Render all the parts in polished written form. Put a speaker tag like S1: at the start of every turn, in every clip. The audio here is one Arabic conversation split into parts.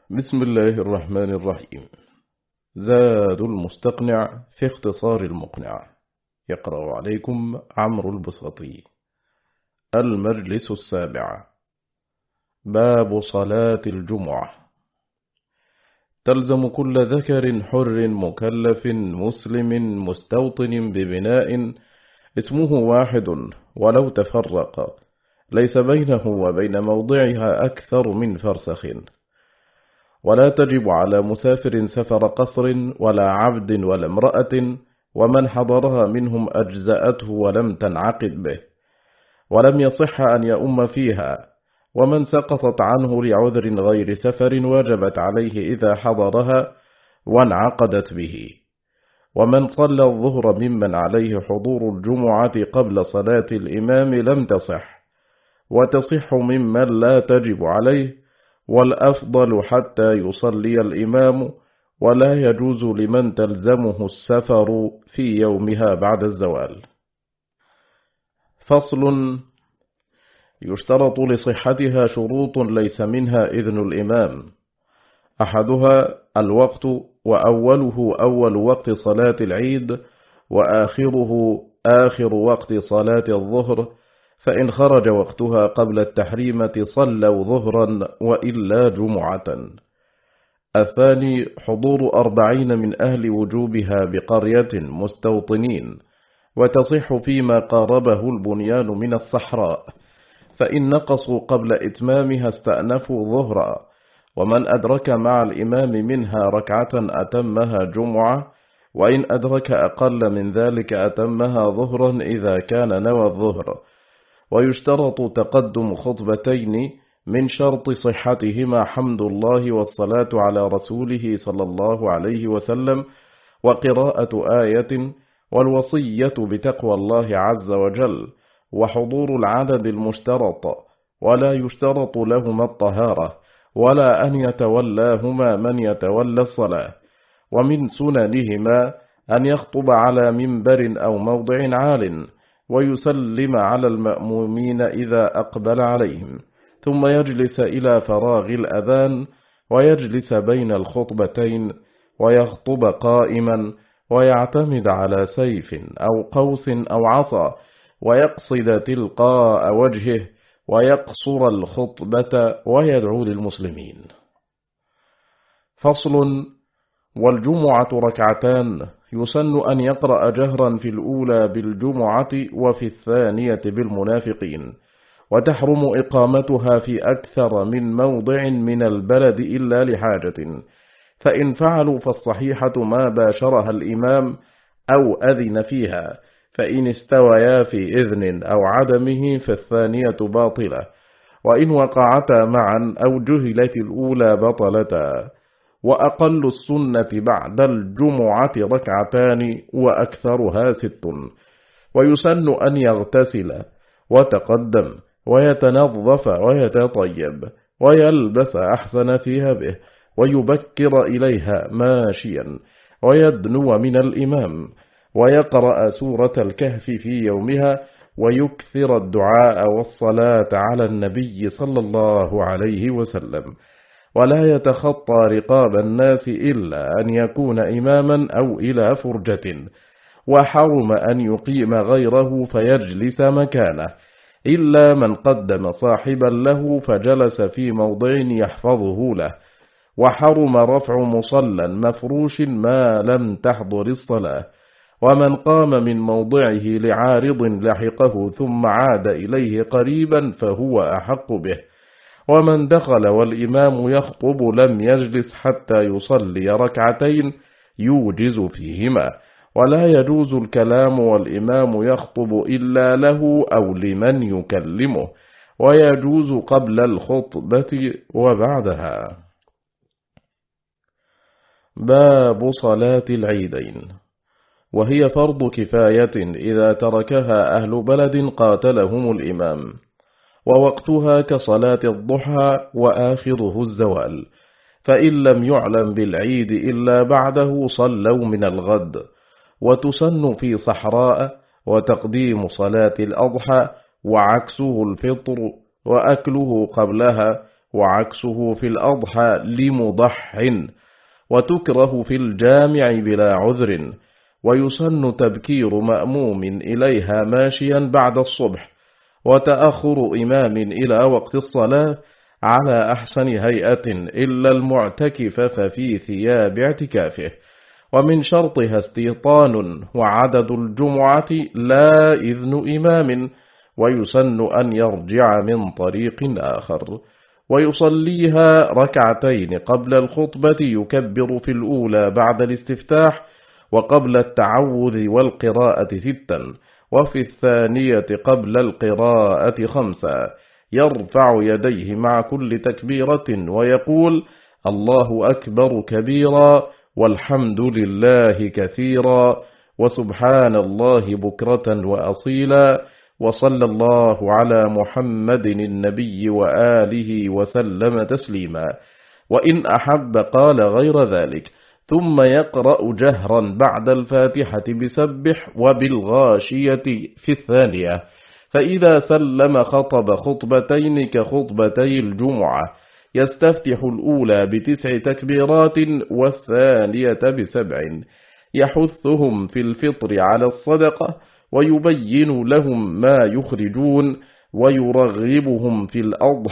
S1: بسم الله الرحمن الرحيم. زاد المستقنع في اختصار المقنع. يقرأ عليكم عمرو البساطي. المجلس السابع. باب صلاة الجمعة. تلزم كل ذكر حر مكلف مسلم مستوطن ببناء اسمه واحد ولو تفرق، ليس بينه وبين موضعها أكثر من فرسخ، ولا تجب على مسافر سفر قصر ولا عبد ولا امرأة، ومن حضرها منهم أجزأته ولم تنعقد به، ولم يصح أن يؤم فيها، ومن سقطت عنه لعذر غير سفر وجبت عليه إذا حضرها وانعقدت به، ومن صلى الظهر ممن عليه حضور الجمعة قبل صلاة الإمام لم تصح، وتصح ممن لا تجب عليه، والأفضل حتى يصلي الإمام، ولا يجوز لمن تلزمه السفر في يومها بعد الزوال. فصل. يشترط لصحتها شروط ليس منها إذن الإمام، أحدها الوقت، وأوله أول وقت صلاة العيد، وآخره آخر وقت صلاة الظهر، فإن خرج وقتها قبل التحريمة صلوا ظهرا وإلا جمعة. الثاني حضور 40 من أهل وجوبها بقرية مستوطنين، وتصح فيما قاربه البنيان من الصحراء، فإن نقصوا قبل إتمامها استأنفوا ظهرا، ومن أدرك مع الإمام منها ركعة أتمها جمعة، وإن أدرك أقل من ذلك أتمها ظهرا إذا كان نوى الظهر. ويشترط تقدم خطبتين من شرط صحتهما حمد الله والصلاة على رسوله صلى الله عليه وسلم، وقراءة آية، والوصية بتقوى الله عز وجل، وحضور العدد المشترط، ولا يشترط لهما الطهارة، ولا أن يتولاهما من يتولى الصلاة. ومن سننهما أن يخطب على منبر أو موضع عال، ويسلم على المأمومين إذا أقبل عليهم، ثم يجلس إلى فراغ الأذان، ويجلس بين الخطبتين، ويخطب قائما، ويعتمد على سيف أو قوس أو عصا، ويقصد تلقاء وجهه، ويقصر الخطبة، ويدعو للمسلمين. فصل. والجمعة ركعتان، يسن أن يقرأ جهرا في الأولى بالجمعة وفي الثانية بالمنافقين، وتحرم إقامتها في أكثر من موضع من البلد إلا لحاجة، فإن فعلوا فالصحيحة ما باشرها الإمام أو أذن فيها، فإن استويا في إذن أو عدمه فالثانية باطلة، وإن وقعتا معا أو جهلت الأولى بطلتا. وأقل السنة بعد الجمعة ركعتان، وأكثرها 6. ويسن أن يغتسل وتقدم ويتنظف ويتطيب، ويلبس أحسن ثيابه، ويبكر إليها ماشيا، ويدنو من الإمام، ويقرأ سورة الكهف في يومها، ويكثر الدعاء والصلاة على النبي صلى الله عليه وسلم، ولا يتخطى رقاب الناس إلا أن يكون إماما أو إلى فرجة، وحرم أن يقيم غيره فيجلس مكانه، إلا من قدم صاحبا له فجلس في موضع يحفظه له، وحرم رفع مصلى مفروش ما لم تحضر الصلاة، ومن قام من موضعه لعارض لحقه ثم عاد إليه قريبا فهو أحق به، ومن دخل والإمام يخطب لم يجلس حتى يصلي ركعتين يوجز فيهما، ولا يجوز الكلام والإمام يخطب إلا له أو لمن يكلمه، ويجوز قبل الخطبة وبعدها. باب صلاة العيدين. وهي فرض كفاية إذا تركها أهل بلد قاتلهم الإمام، ووقتها كصلاة الضحى وآخره الزوال، فإن لم يعلم بالعيد إلا بعده صلوا من الغد. وتسن في صحراء، وتقديم صلاة الأضحى، وعكسه الفطر، وأكله قبلها، وعكسه في الأضحى لمضح، وتكره في الجامع بلا عذر، ويسن تبكير مأموم إليها ماشيا بعد الصبح، وتأخر إمام إلى وقت الصلاة على أحسن هيئة إلا المعتكف ففي ثياب اعتكافه. ومن شرطها استيطان وعدد الجمعة لا إذن إمام، ويسن أن يرجع من طريق آخر، ويصليها ركعتين قبل الخطبة يكبر في الأولى بعد الاستفتاح، وقبل التعوذ والقراءة 6، وفي الثانية قبل القراءة 5، يرفع يديه مع كل تكبيرة ويقول الله أكبر كبيرا والحمد لله كثيرا وسبحان الله بكرة وأصيلا، وصلى الله على محمد النبي وآله وسلم تسليما. وإن أحب قال غير ذلك، ثم يقرأ جهرا بعد الفاتحة بسبح وبالغاشية في الثانية، فإذا سلم خطب خطبتين كخطبتي الجمعة، يستفتح الأولى ب9 تكبيرات والثانية ب7، يحثهم في الفطر على الصدقة، ويبين لهم ما يخرجون، ويرغبهم في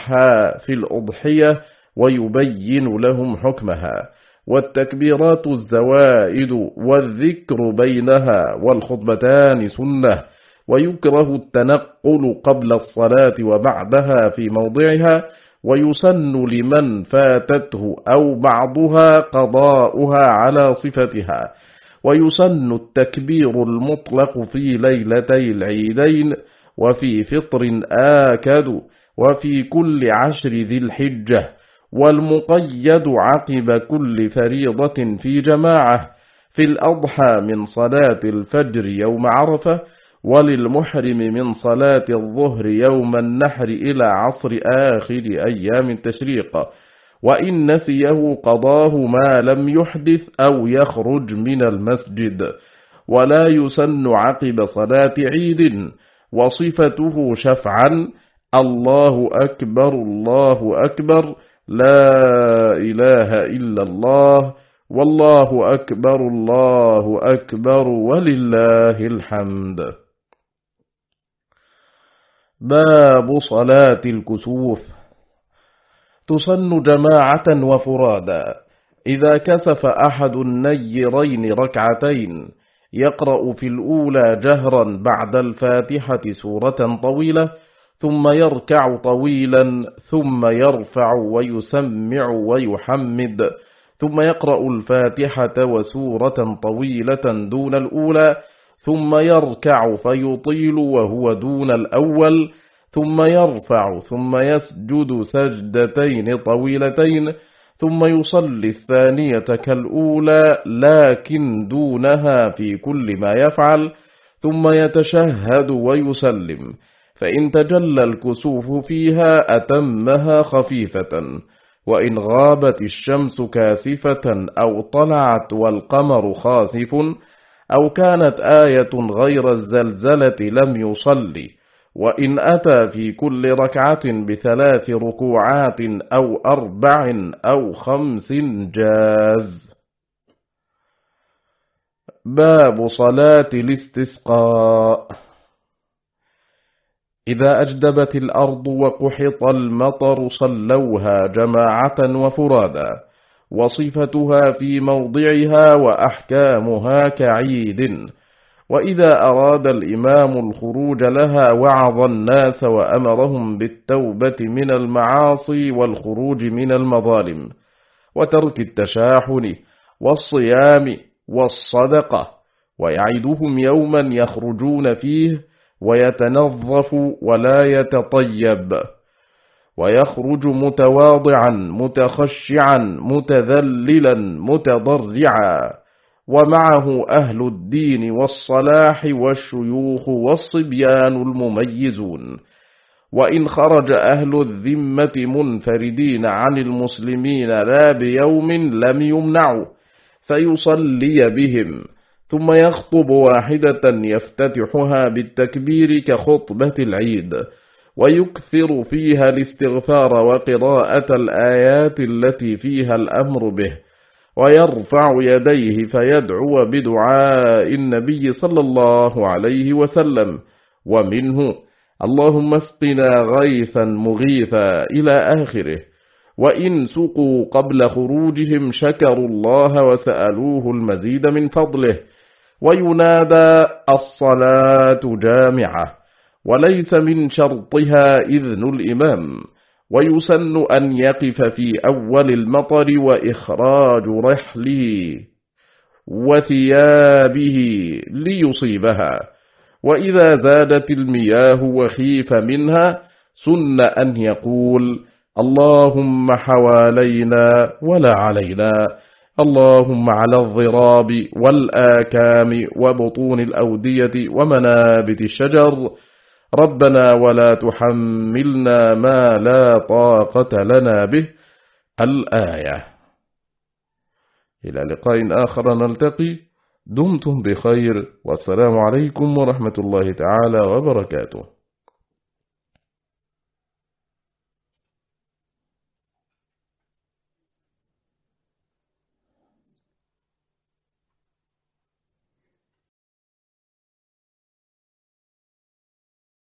S1: الأضحية ويبين لهم حكمها. والتكبيرات الزوائد والذكر بينها، والخطبتان سنة، ويكره التنقل قبل الصلاة وبعدها في موضعها، ويسن لمن فاتته أو بعضها قضاؤها على صفتها، ويسن التكبير المطلق في ليلتي العيدين، وفي فطر آكد، وفي كل 10 ذي الحجة، والمقيد عقب كل فريضة في جماعة، في الأضحى من صلاة الفجر يوم عرفة، وللمحرم من صلاة الظهر يوم النحر إلى عصر آخر أيام التشريق، وإن نسيه قضاه ما لم يحدث أو يخرج من المسجد. ولا يسن عقب صلاة عيد، وصفته شفعا الله أكبر الله أكبر لا إله إلا الله والله أكبر الله أكبر ولله الحمد. باب صلاة الكسوف. تسن جماعة وفرادا. إذا كسف أحد النيرين ركعتين، يقرأ في الأولى جهرا بعد الفاتحة سورة طويلة، ثم يركع طويلا، ثم يرفع ويسمع ويحمد، ثم يقرأ الفاتحة وسورة طويلة دون الأولى، ثم يركع فيطيل وهو دون الأول، ثم يرفع ثم يسجد سجدتين طويلتين، ثم يصلي الثانية كالأولى لكن دونها في كل ما يفعل، ثم يتشهد ويسلم، فإن تجلى الكسوف فيها أتمها خفيفة، وإن غابت الشمس كاسفة أو طلعت والقمر خاسف أو كانت آية غير الزلزلة لم يصلي، وإن أتى في كل ركعة ب3 ركوعات أو 4 أو 5 جاز. باب صلاة الاستسقاء. إذا أجدبت الأرض وقحط المطر صلوها جماعة وفرادا، وصفتها في موضعها وأحكامها كعيد. وإذا أراد الإمام الخروج لها وعظ الناس وأمرهم بالتوبة من المعاصي والخروج من المظالم، وترك التشاحن والصيام والصدقة، ويعدهم يوما يخرجون فيه ويتنظف ولا يتطيب، ويخرج متواضعا متخشعا متذللا متضرعا، ومعه أهل الدين والصلاح والشيوخ والصبيان المميزون. وإن خرج أهل الذمة منفردين عن المسلمين لا بيوم لم يمنعوا، فيصلي بهم، ثم يخطب واحدة يفتتحها بالتكبير كخطبة العيد، ويكثر فيها الاستغفار وقراءة الآيات التي فيها الأمر به، ويرفع يديه فيدعو بدعاء النبي صلى الله عليه وسلم، ومنه اللهم اسقنا غيثا مغيثا إلى آخره. وإن سقوا قبل خروجهم شكروا الله وسألوه المزيد من فضله. وينادى الصلاة جامعة، وليس من شرطها إذن الإمام، ويسن أن يقف في أول المطر وإخراج رحله وثيابه ليصيبها. وإذا زادت المياه وخيف منها سن أن يقول اللهم حوالينا ولا علينا، اللهم على الضراب والآكام وبطون الأودية ومنابت الشجر، ربنا ولا تحملنا ما لا طاقة لنا به. الآية. إلى لقاء آخر نلتقي، دمتم بخير، والسلام عليكم ورحمة الله تعالى وبركاته.